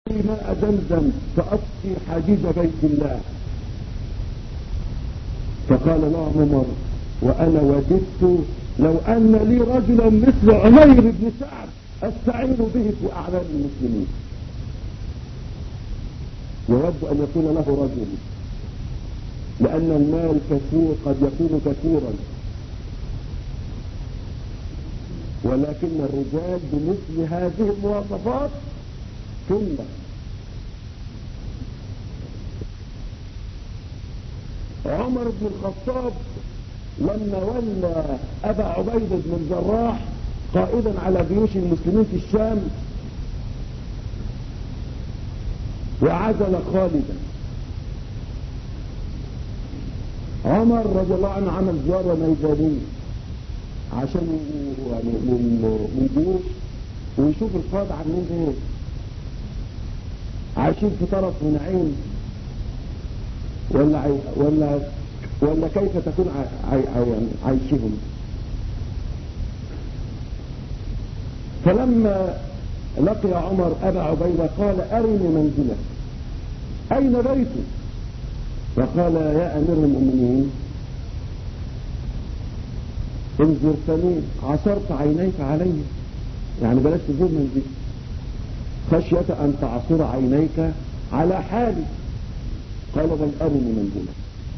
ماء زمزم فأسقي حديد بيت الله. فقال له عمر: وأنا وددت لو أن لي رجلا مثل عمير بن سعد أستعين به في أعمال المسلمين. يود أن يكون له رجل، لأن المال كثير، قد يكون كثيرا، ولكن الرجال بمثل هذه المواصفات قلة. عمر بن الخطاب لما ولى أبا عبيدة بن الجراح قائدا على جيوش المسلمين في الشام وعزل خالدا، عمر رضي الله عنه عمل زيارة ميدانية عشان يعني للجيوش ويشوف القادة عاملين ايه، عايشين في طرف من عين ولا كيف تكون عايشهم. فلما لقي عمر أبا عبيدة قال: أرني منزلك، أين بيتك؟ فقال: يا أمير المؤمنين، إن زرتني عصرت عينيك علي، يعني بلاش تزور منزلي خشية أن تعصر عينيك على حالي. قال: بل أرني منزلك.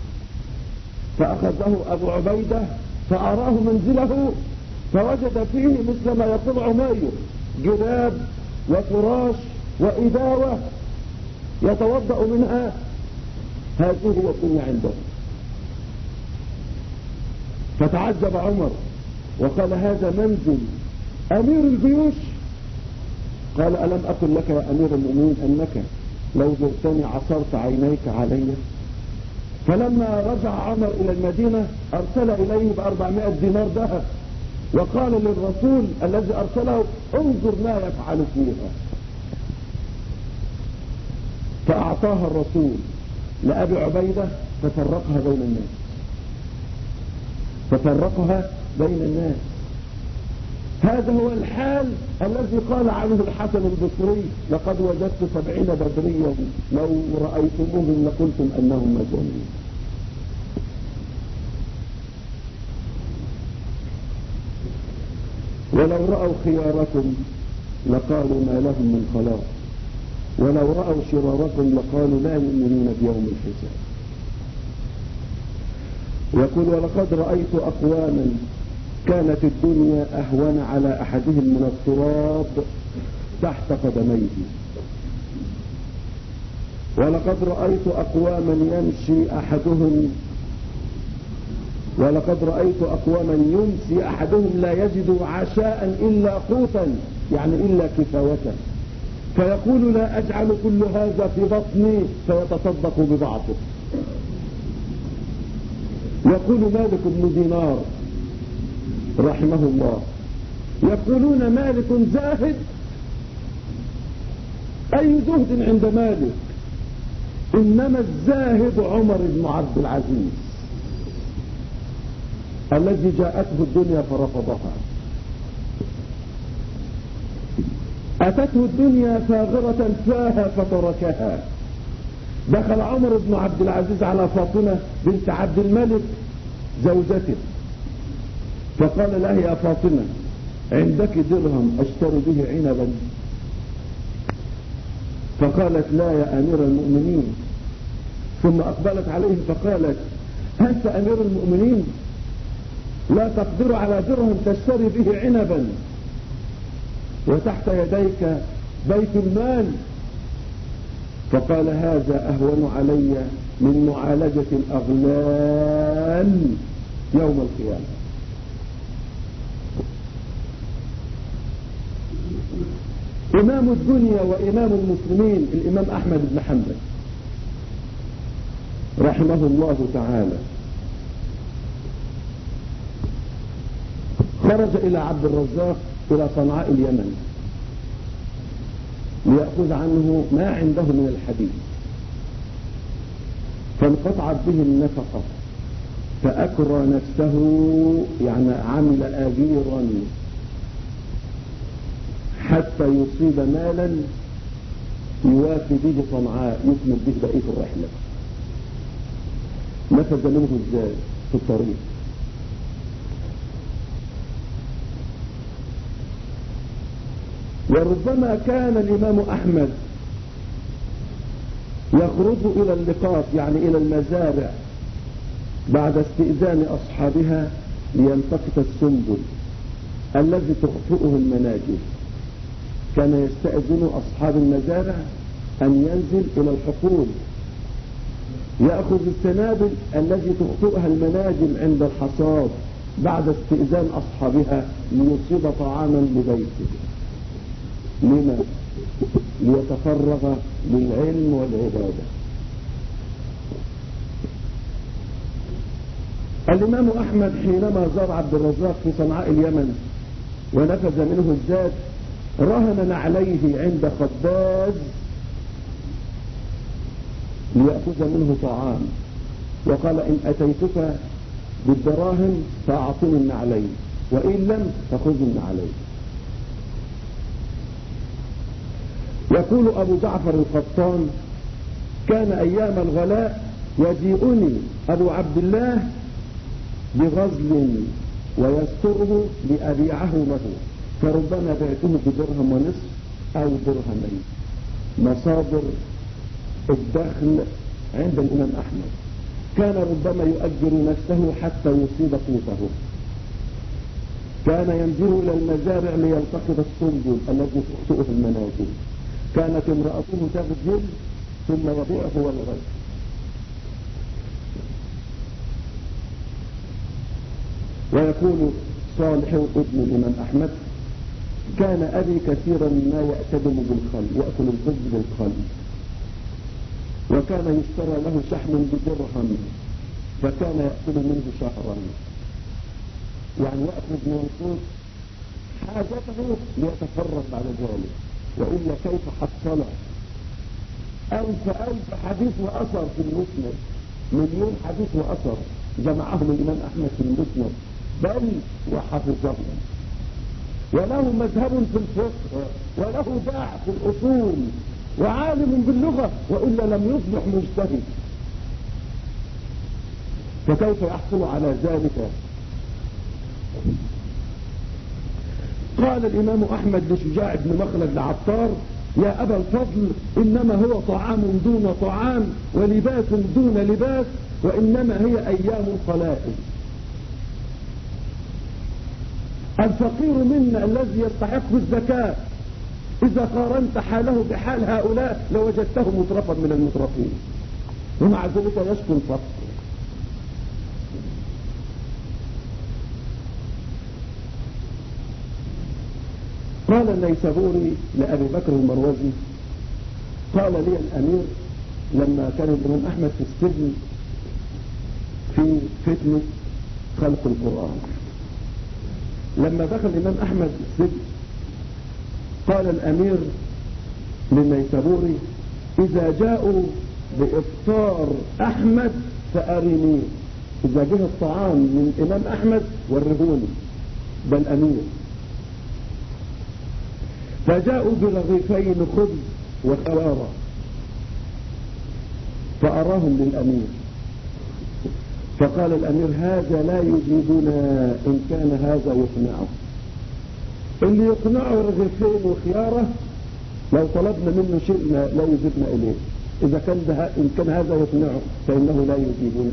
فأخذه أبو عبيدة فأراه منزله، فوجد فيه مثل ما يقول عمير: جراب وفراش وإداوة يتوضأ منها. هذه هي الدنيا عنده. فتعجب عمر وقال: هذا منزل أمير الجيوش؟ قال: ألم أقل لك يا أمير المؤمنين أنك لو زرتني عصرت عينيك علي؟ فلما رجع عمر إلى المدينة أرسل إليه ب400 دينار ذهب، وقال للرسول الذي أرسله: انظر ما يفعل فيها. فأعطاها الرسول لأبي عبيدة ففرقها بين الناس. هذا هو الحال الذي قال عنه الحسن البصري: لقد وجدت 70 بدريا لو رأيتموهم لقلتم أنهم مجانين. ولو رأوا خياركم لقالوا ما لهم من خلاق، ولو رأوا شراركم لقالوا لا يؤمنون بيوم الحساب. يقول: ولقد رأيت أقواما كانت الدنيا أهون على أحدهم من التراب تحت قدميه، ولقد رأيت أقواما يمسي أحدهم لا يجد عشاء إلا قوتا، يعني إلا كفاية، فيقول: لا أجعل كل هذا في بطني، فيتصدق بضعفه. يقول مالك بن دينار رحمه الله: يقولون مالك زاهد، أي زهد عند مالك؟ إنما الزاهد عمر بن عبد العزيز الذي جاءته الدنيا فرفضها. أتته الدنيا فاغرة فاها فتركها. دخل عمر بن عبد العزيز على فاطمة بنت عبد الملك زوجته فقال لها: يا فاطمة، عندك درهم أشتري به عنبا؟ فقالت: لا يا أمير المؤمنين. ثم أقبلت عليه فقالت: أنت أمير المؤمنين لا تقدر على درهم تشتري به عنبا وتحت يديك بيت المال؟ فقال: هذا أهون علي من معالجة الأغلال يوم القيامة. إمام الدنيا وإمام المسلمين الإمام أحمد بن حنبل رحمه الله تعالى خرج إلى عبد الرزاق إلى صنعاء اليمن ليأخذ عنه ما عنده من الحديث، فانقطعت به النفقة فأكرى نفسه، يعني عمل أجيرا حتى يصيب مالا يوافي به صنعاء يكمل به بقية الرحلة. نفذ منه الزاد في الطريق. وربما كان الإمام أحمد يخرج إلى اللقاط، يعني إلى المزارع، بعد استئذان أصحابها ليلتقط السنبل الذي تخطئه المناجم. كان يستأذن أصحاب المزارع أن ينزل إلى الحقول يأخذ السنابل التي تخطئها المناجم عند الحصاد بعد استئذان أصحابها ليصيب طعاما لبيته. لما؟ ليتفرغ للعلم والعبادة. الإمام أحمد حينما زار عبد الرزاق في صنعاء اليمن ونفذ منه الزاد رهن عليه عند خباز ليأخذ منه طعام، وقال: إن أتيتك بالدراهم فأعطني النعلين، وإن لم فخذ النعلين. يقول أبو جعفر القطان: كان أيام الغلاء يجيئني أبو عبد الله بغزل ويستره لأبيعه له، فربما بعته بدرهم ونصف أو درهمين. مصادر الدخل عند الإمام أحمد. كان ربما يؤجر نفسه حتى يصيب قوته. كان ينزل إلى المزارع ليلتقط السنبل الذي تخطئه المناجم. كانت امرأته تغزل ثم يبيعه والغزل. ويقول صالح ابن الإمام أحمد: كان أبي كثيرا ما يأتدم بالخل، يأكل الخبز بالخل، وكان يشترى له شحم بدرهم فكان يأكل منه شهرا. يعني يأخذ من الخبز حاجته ليتفرغ بعد ذلك، وإلا كيف حصل 1000 حديث وأثر في المسند، 1,000,000 حديث وأثر جمعهم الإمام أحمد في المسند بل وحفظهم، وله مذهب في الفقه، وله باع في الأصول، وعالم باللغة، وإلا لم يصبح مجتهد. فكيف يحصل على ذلك؟ قال الإمام أحمد لشجاع بن مخلد العطار: يا أبا الفضل، إنما هو طعام دون طعام ولباس دون لباس، وإنما هي أيام قلائل. الفقير منا الذي يستحق الزكاة إذا قارنت حاله بحال هؤلاء لوجدته مترفا من المترفين، ومع ذلك يشكو الفقر. قال النيسابوري لأبي بكر المروزي: قال لي الأمير لما كان الإمام أحمد في السجن في فتنة خلق القرآن، لما دخل الإمام أحمد السجن قال الأمير للنيسابوري: إذا جاءوا بإفطار أحمد فأرني. إذا جه الطعام من الإمام أحمد ورهوني، ده الأمير. فجاءوا برغيفين خبز وخوارة فأراهم للأمير، فقال الأمير: هذا لا يجيبنا إن كان هذا يقنعه. اللي يقنعه رغيفين وخيارة لو طلبنا منه شيء لا يجيبنا إليه. إذا إن كان هذا يقنعه فإنه لا يجيبنا.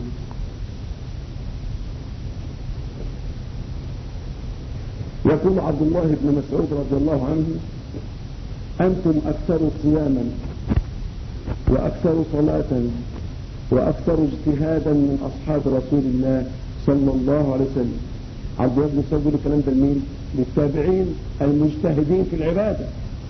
يقول عبد الله بن مسعود رضي الله عنه: أنتم أكثر صياما وأكثر صلاة وأكثر اجتهادا من أصحاب رسول الله صلى الله عليه وسلم. عبد الله بن مسعود يقول الكلام ده لمين؟ للتابعين المجتهدين في العبادة.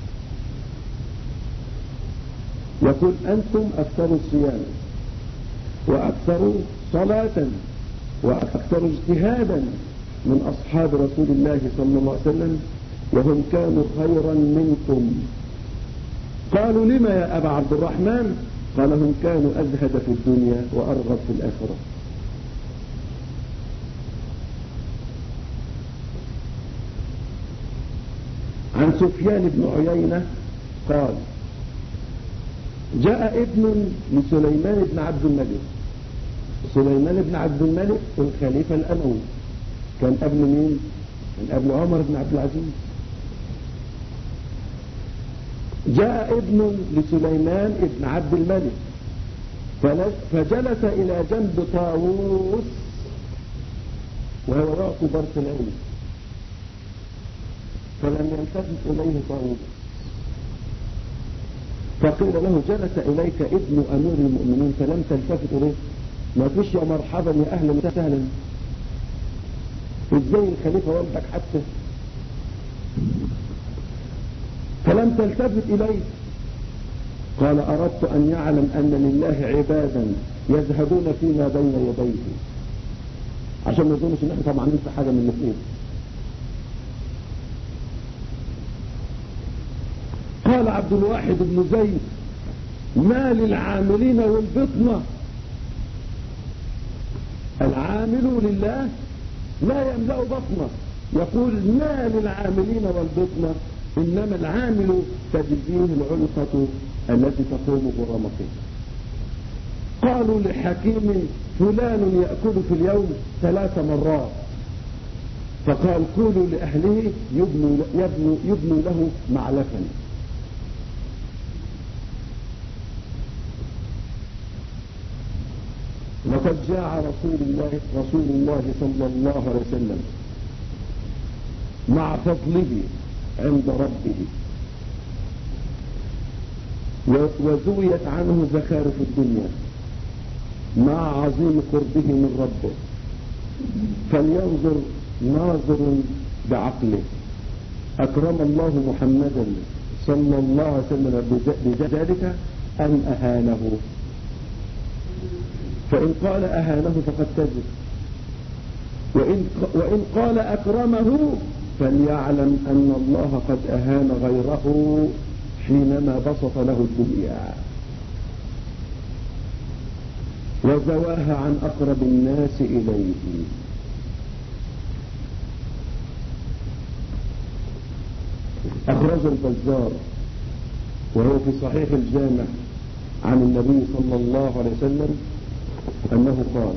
يقول: أنتم أكثر صياما وأكثر صلاة وأكثر اجتهادا من أصحاب رسول الله صلى الله عليه وسلم، وهم كانوا خيرا منكم. قالوا: لما يا أبا عبد الرحمن؟ قال: هم كانوا أزهد في الدنيا وأرغب في الآخرة. عن سفيان بن عيينة قال: جاء ابن لسليمان بن عبد الملك. سليمان بن عبد الملك الخليفة الأموي، كان ابن مين؟ كان ابن عمر بن عبد العزيز. جاء ابن لسليمان بن عبد الملك فجلس إلى جنب طاووس وهو يعطي درس العلم، فلم يلتفت إليه طاووس، فقيل له جلس إليك ابن أمير المؤمنين فلم تلتفت إليه، ما فيش يا مرحبا يا أهلا وسهلا، ازاي الخليفة والدك حتى، فلم تلتفت إليه. قال أردت أن يعلم أن لله عبادا يذهبون فيما بين يديه، عشان ما يظنش ان احنا طمعانين في حاجة من الاثنين. قال عبد الواحد بن زيد ما للعاملين والبطنة، العامل لله لا يملأ بطنه، يقول ما للعاملين والبطنة، إنما العامل تجزيه العلقة التي تقوم برمقه. قالوا لحكيم فلان يأكل في اليوم 3 مرات، فقال قولوا لأهله يبنوا له معلفا. لقد جاء رسول الله صلى الله عليه وسلم مع فضله عند ربه، وزويت عنه زخارف الدنيا مع عظيم قربه من ربه، فلينظر ناظر بعقله. أكرم الله محمدا صلى الله عليه وسلم بذلك أم أهانه؟ فإن قال أهانه فقد كذب، وإن قال أكرمه فليعلم أن الله قد أهان غيره حينما بسط له الدنيا وزواها عن أقرب الناس إليه. أخرج البزار وهو في صحيح الجامع عن النبي صلى الله عليه وسلم أنه قال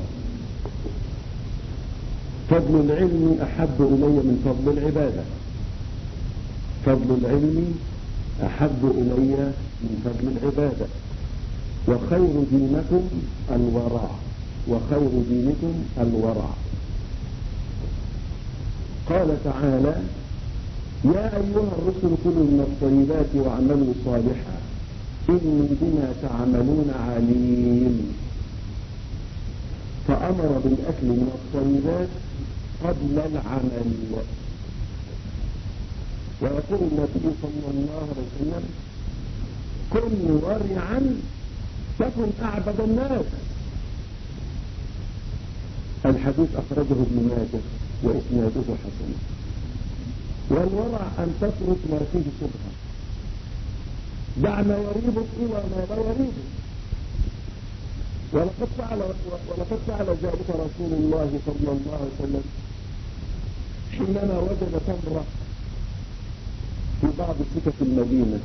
فضل العلم أحب إلي من فضل العبادة، فضل العلم أحب إلي من فضل العبادة، وخير دينكم الورع، وخير دينكم الورع. قال تعالى يا أيها الرسل كلوا من الطيبات واعملوا صالحا إني بما تعملون عليم، فأمر بالأكل من الطيبات قبل العمل. ويقول النبي صلى الله عليه وسلم كن ورعا تكن أعبد الناس. الحديث أخرجه ابن ماجه وإسناده حسن. والورع أن تترك ما فيه شبهة، دع ما يريبك إلى ما لا يريبك. ولقد فعل ذلك رسول الله صلى الله عليه وسلم حينما وجد تمرة في بعض سكك المدينة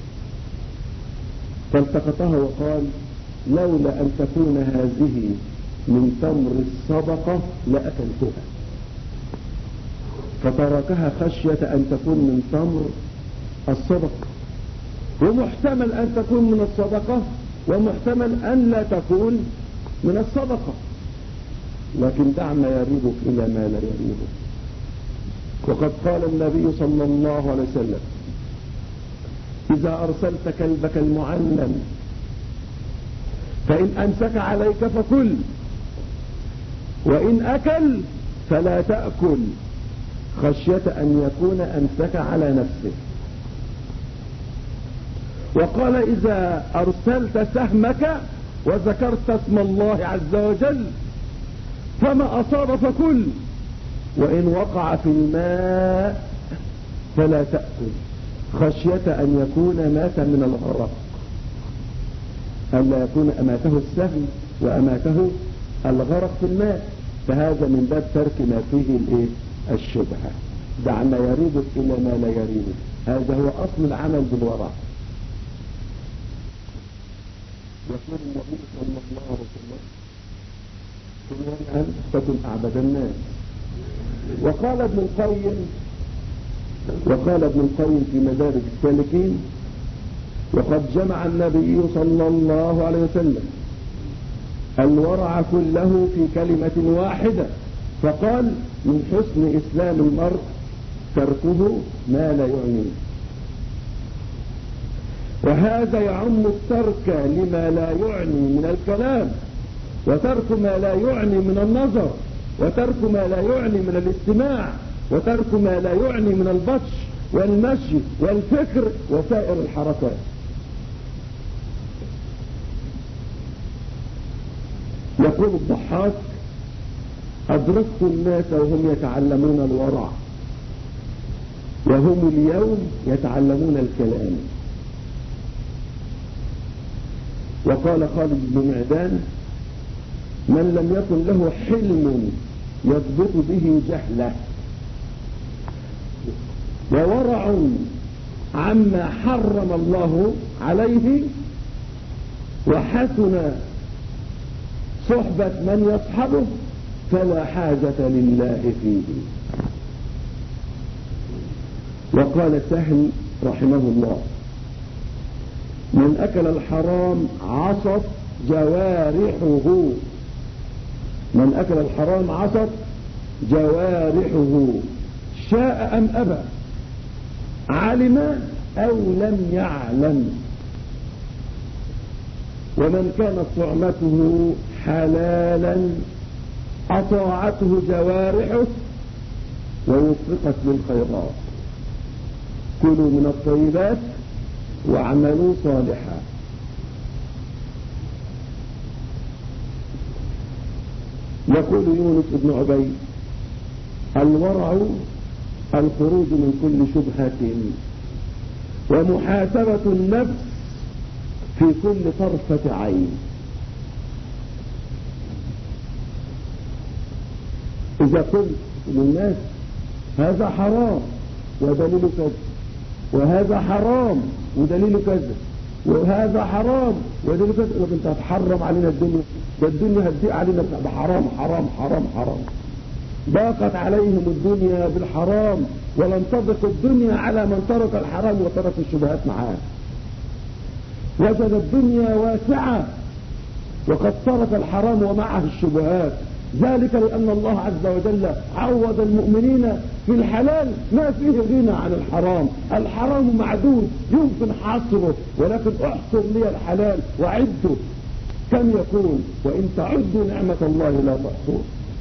فالتقطها وقال لولا أن تكون هذه من تمر الصدقة لأكلتها، فتركها خشية أن تكون من تمر الصدقة، ومحتمل أن تكون من الصدقة ومحتمل أن لا تكون من الصدقة، لكن دع ما يريبك إلى ما لا يريبك. وقد قال النبي صلى الله عليه وسلم إذا أرسلت كلبك المعلم فإن أمسك عليك فكل، وإن أكل فلا تأكل خشية أن يكون أمسك على نفسه. وقال إذا أرسلت سهمك وذكرت اسم الله عز وجل فما أصاب فكل، وإن وقع في الماء فلا تأكل خشية أن يكون مات من الغرق، ألا يكون أماته السهم وأماته الغرق في الماء. فهذا من باب ترك ما فيه الشبهة، دع ما يريبك إلى ما لا يريبك. هذا هو أصل العمل بالورع. يقول النبي صلى الله عليه وسلم كن أن تكن أعبد الناس. وقال ابن القيم في مدارج السالكين: وقد جمع النبي صلى الله عليه وسلم الورع كله في كلمة واحدة، فقال: من حسن إسلام المرء تركه ما لا يعنيه. وهذا يعم الترك لما لا يعني من الكلام، وترك ما لا يعني من النظر، وترك ما لا يعني من الاستماع، وترك ما لا يعني من البطش والمشي والفكر وسائر الحركات. يقول الضحاك: أدركت الناس وهم يتعلمون الورع، وهم اليوم يتعلمون الكلام. وقال خالد بن معدان: من لم يكن له حلم يضبط به جهله، وورع عما حرم الله عليه، وحسن صحبة من يصحبه، فلا حاجة لله فيه. وقال سهل رحمه الله: من أكل الحرام عصت جوارحه. من أكل الحرام عصت جوارحه، شاء أم أبى، علم أو لم يعلم. ومن كانت طعمته حلالا أطاعته جوارحه ووفقت للخيرات. كلوا من الطيبات واعملوا صالحا. يقول يونس بن عبيد: الورع الخروج من كل شبهة، ومحاسبة النفس في كل طرفة عين. إذا قلت للناس هذا حرام ودليل كذا، وهذا حرام ودليل كذا، وهذا حرام ودليل كذا، لكن انت هتحرم علينا الدنيا، ده الدنيا هتضيق علينا بحرام حرام حرام حرام. ضاقت عليهم الدنيا بالحرام، ولم تضق الدنيا على من ترك الحرام وترك الشبهات معاه. وجد الدنيا واسعة وقد ترك الحرام ومعه الشبهات، ذلك لأن الله عز وجل عوض المؤمنين في الحلال ما فيه غنى عن الحرام. الحرام معدود يمكن حصره، ولكن احصر لي الحلال وعده كم يكون، وإن تعدوا نعمة الله لا تحصوه.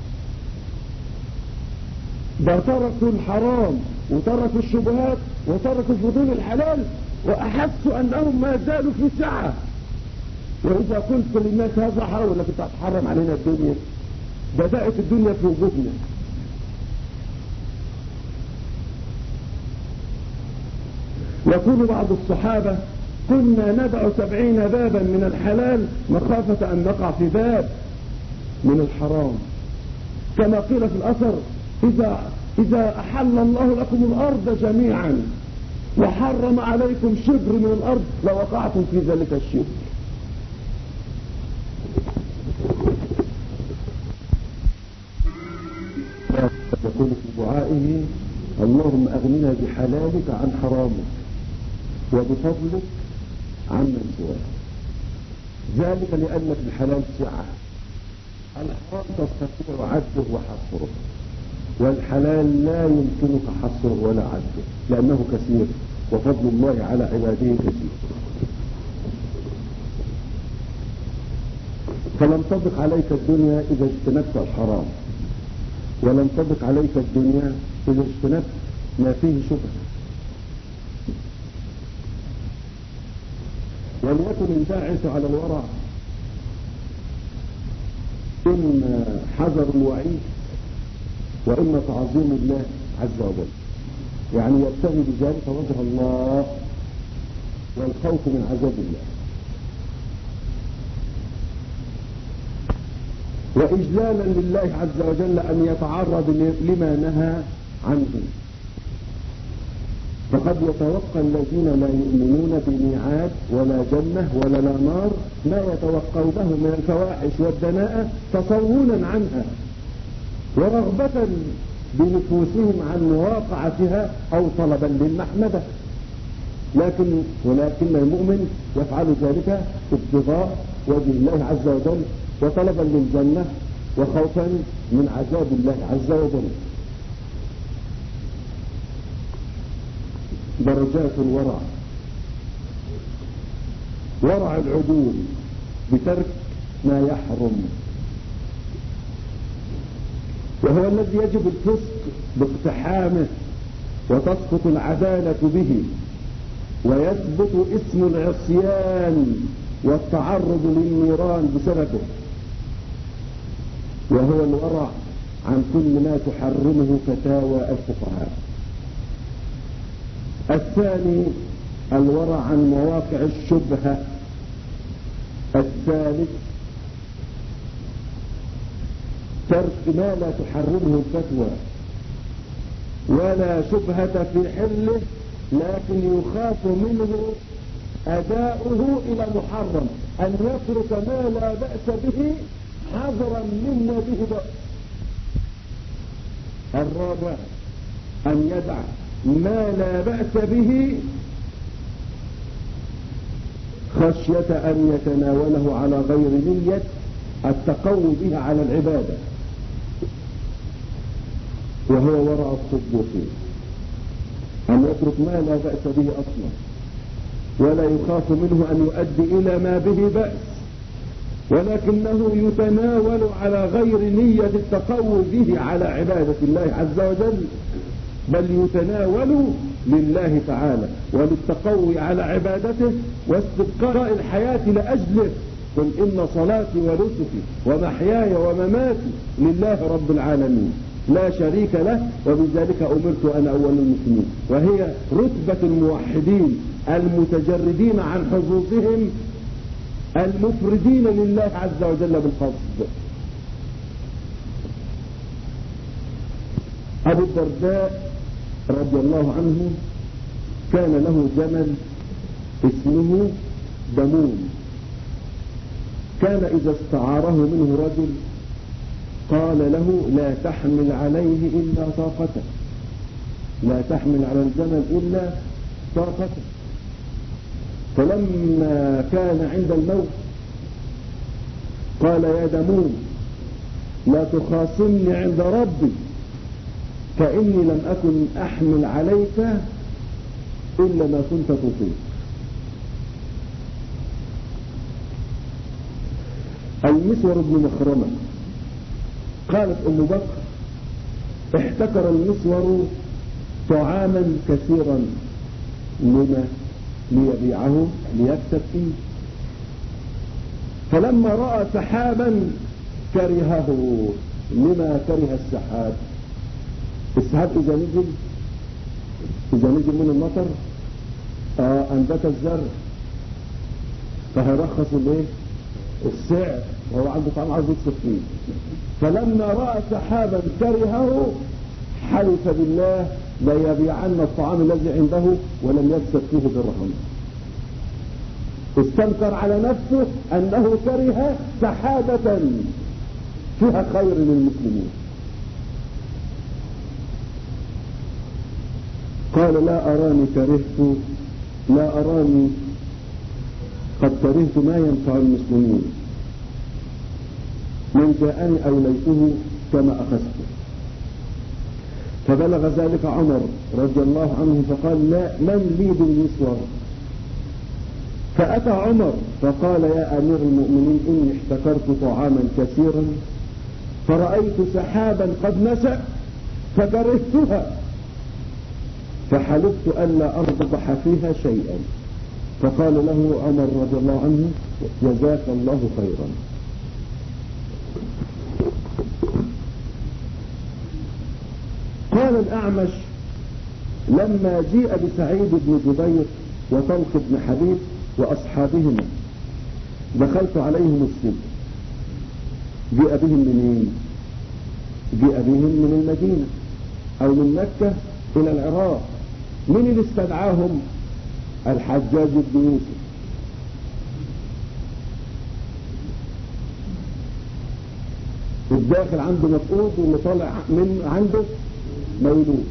ده تركوا الحرام وتركوا الشبهات وتركوا فضول الحلال، وأحسوا أنهم ما زالوا في سعة. وإذا قلت للناس هذا حرام، لكن تتحرم علينا الدنيا، بدأت الدنيا في وجودنا. يقول بعض الصحابة: كنا ندع 70 بابا من الحلال مخافة أن نقع في باب من الحرام. كما قيل في الأثر: إذا أحل الله لكم الأرض جميعا وحرم عليكم شبر من الأرض لوقعتم في ذلك الشبر. يقول في دعائه: اللهم أغننا بحلالك عن حرامك وبفضلك عمن سواك. ذلك لأن في الحلال سعة، الحرام تستطيع عده وحصره، والحلال لا يمكنك حصره ولا عده لأنه كثير، وفضل الله على عباده كثير. فلم تضق عليك الدنيا إذا اجتنبت الحرام، ولم تضق عليك الدنيا إذا اجتنبت ما فيه شبهة. وليكن الباعث على الورع إما حذر الوعيد وإما تعظيم الله عز وجل، يعني يبتغي بذلك وجه الله والخوف من عذاب الله، وإجلالا لله عز وجل أن يتعرض لما نهى عنه. فقد يتوقع الذين لا يؤمنون بميعاد ولا جنة ولا لا نار ما يتوقونه من الفواحش والدناءة تصونا عنها ورغبة بنفوسهم عن مواقعتها أو طلبا للمحمدة، ولكن المؤمن يفعل ذلك ابتغاء وجه الله عز وجل وطلبا للجنة وخوفا من عذاب الله عز وجل. درجات الورع: ورع العدول بترك ما يحرم، وهو الذي يجب الفسق باقتحامه وتسقط العدالة به ويثبت اسم العصيان والتعرض للنيران بسببه، وهو الورع عن كل ما تحرمه فتاوى الفقهاء. الثاني الورع عن مواقع الشبهة. الثالث ترك ما لا تحرمه الفتوى ولا شبهة في حله لكن يخاف منه أداؤه إلى محرم، أن يترك ما لا بأس به حذرا مما به بأس. الرابع أن يدع ما لا بأس به خشية أن يتناوله على غير نية التقوي بها على العبادة، وهو ورع الصديقين، أن يترك ما لا بأس به أصلا ولا يخاف منه أن يؤدي إلى ما به بأس، ولكنه يتناول على غير نية التقوي به على عبادة الله عز وجل، بل يتناول لله تعالى وللتقوي على عبادته واستبقاء الحياة لأجله. قل إن صلاتي ونسكي ومحياي ومماتي لله رب العالمين لا شريك له وبذلك أمرت أنا أول المسلمين، وهي رتبة الموحدين المتجردين عن حظوظهم المفردين لله عز وجل بالقصد. أبو الدرداء رضي الله عنه كان له جمل اسمه دمون، كان إذا استعاره منه رجل قال له لا تحمل عليه إلا طاقته، لا تحمل على الجمل إلا طاقته. فلما كان عند الموت قال يا دمون لا تخاصمني عند ربي فإني لم أكن أحمل عليك إلا ما كنت تطيق. المسور بن مخرمة قالت أم بكر احتكر المسور طعاما كثيرا لما ليبيعه ليكسب فيه، فلما رأى سحابا كرهه. لما كره السحاب؟ السحاب إذا نزل من المطر أنبت الزرع فهيرخص السعر وهو عنده طعام عاوز يكسب فيه. فلما رأى سحابا كرهه حلف بالله ليبيعن الطعام الذي عنده ولم يكسب فيه درهم. استنكر على نفسه أنه كره سحابة فيها خير للمسلمين. قال لا أراني قد كرهت ما ينفع المسلمين، من جاءني أوليته كما أخذته. فبلغ ذلك عمر رضي الله عنه فقال لا من لي بالمسور؟ فأتى عمر فقال يا أمير المؤمنين إني احتكرت طعاما كثيرا فرأيت سحابا قد نشأ فكرهتها فحلفت ألا أربح فيها شيئا. فقال له عمر رضي الله عنه جزاك الله خيرا. قال الأعمش لما جيء بسعيد بن جبير وطلق بن حبيب وأصحابهما دخلت عليهم السجن. جيء بهم منين؟ جيء بهم من المدينة أو من مكة إلى العراق مين اللي استدعاهم؟ الحجاج بن يوسف. الداخل عنده مفقود واللي طالع من عنده مولود.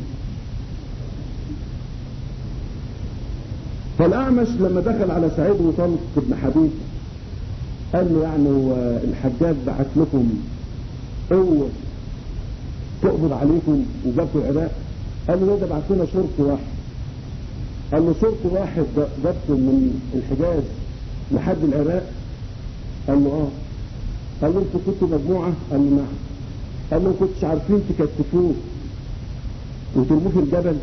فالأعمش لما دخل على سعيد بن طلق بن حبيب قال له يعني الحجاج بعت لكم قوة تقبض عليكم وجابتوا العراق؟ قال له ده بعت لنا شرطي واحد. قال له شرطي واحد جابته من الحجاز لحد العراق؟ قال له اه. قال له انتوا كنتوا مجموعة؟ قال له نعم. قال له كنتش عارفين تكتفوه وترموه في الجبل؟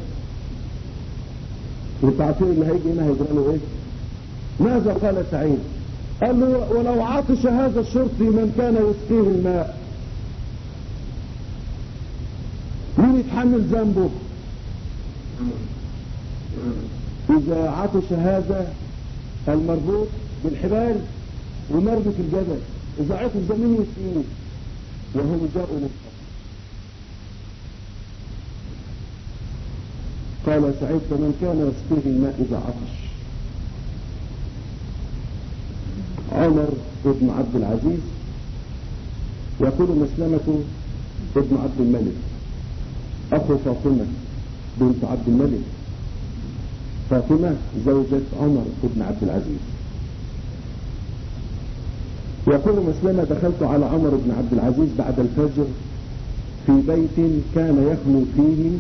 وانتوا عارفين اللي هيجي هنا هيجرى له ايه؟ ماذا قال سعيد؟ قال له ولو عطش هذا الشرطي من كان يسقيه الماء مين يتحمل ذنبه؟ إذا عطش هذا المربوط بالحبال ومربط الجبل، إذا عطش ده مين يسقيه؟ وهم جاءوا للحق. قال سعيد فمن كان يسقيه الماء إذا عطش. عمر ابن عبد العزيز يقول مسلمة ابن عبد الملك أخو فاطمة بنت عبد الملك، فاطمة زوجة عمر ابن عبد العزيز. يقول مسلمة دخلت على عمر بن عبد العزيز بعد الفجر في بيت كان يخلو فيه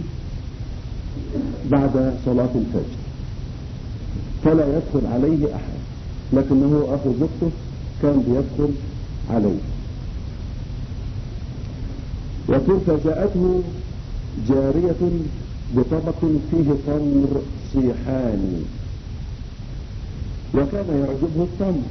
بعد صلاة الفجر فلا يدخل عليه أحد، لكنه أخو زوجته كان بيدخل عليه. يقول فجاءته جارية بطبق فيه تمر صيحاني وكان يعجبه التمر،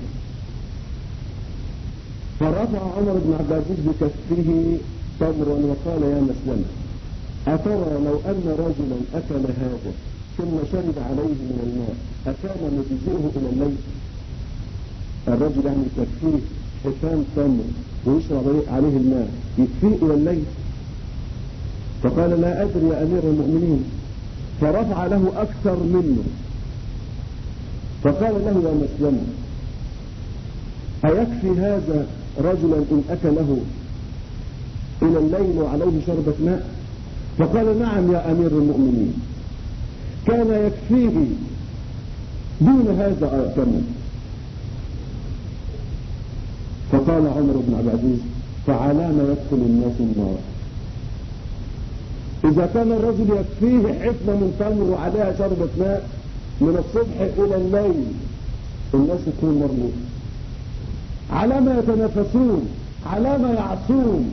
فرفع عمر بن عبد العزيز بكفه تمرا وقال يا مسلمة أترى لو أن رجلا أكل هذا ثم شرب عليه من الماء أكان نجزئه إلى الليل؟ الرجل يعني يكفيه حفان تمر ويشرب عليه الماء يكفيه إلى الليل؟ فقال لا أدري يا أمير المؤمنين، فرفع له أكثر منه فقال له يا مسلمة أيكفي هذا رجلا إن أكله إلى الليل وعليه شربة ماء؟ فقال نعم يا أمير المؤمنين، كان يكفيه دون هذا كمان. فقال عمر بن عبد العزيز فعلى ما يدخل الناس النار؟ إذا كان الرجل يكفيه حفنة من تمر وعليها شربة ماء من الصبح إلى الليل الناس تكون مرموت، على ما يتنافسون، على ما يعصون.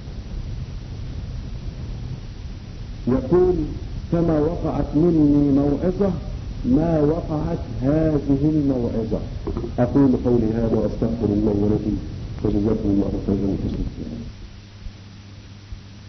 يقول كما وقعت مني موعظة ما وقعت هذه الموعظة. أقول قولي هذا وأستغفر الله ولكم وجزاكم الله خيرا.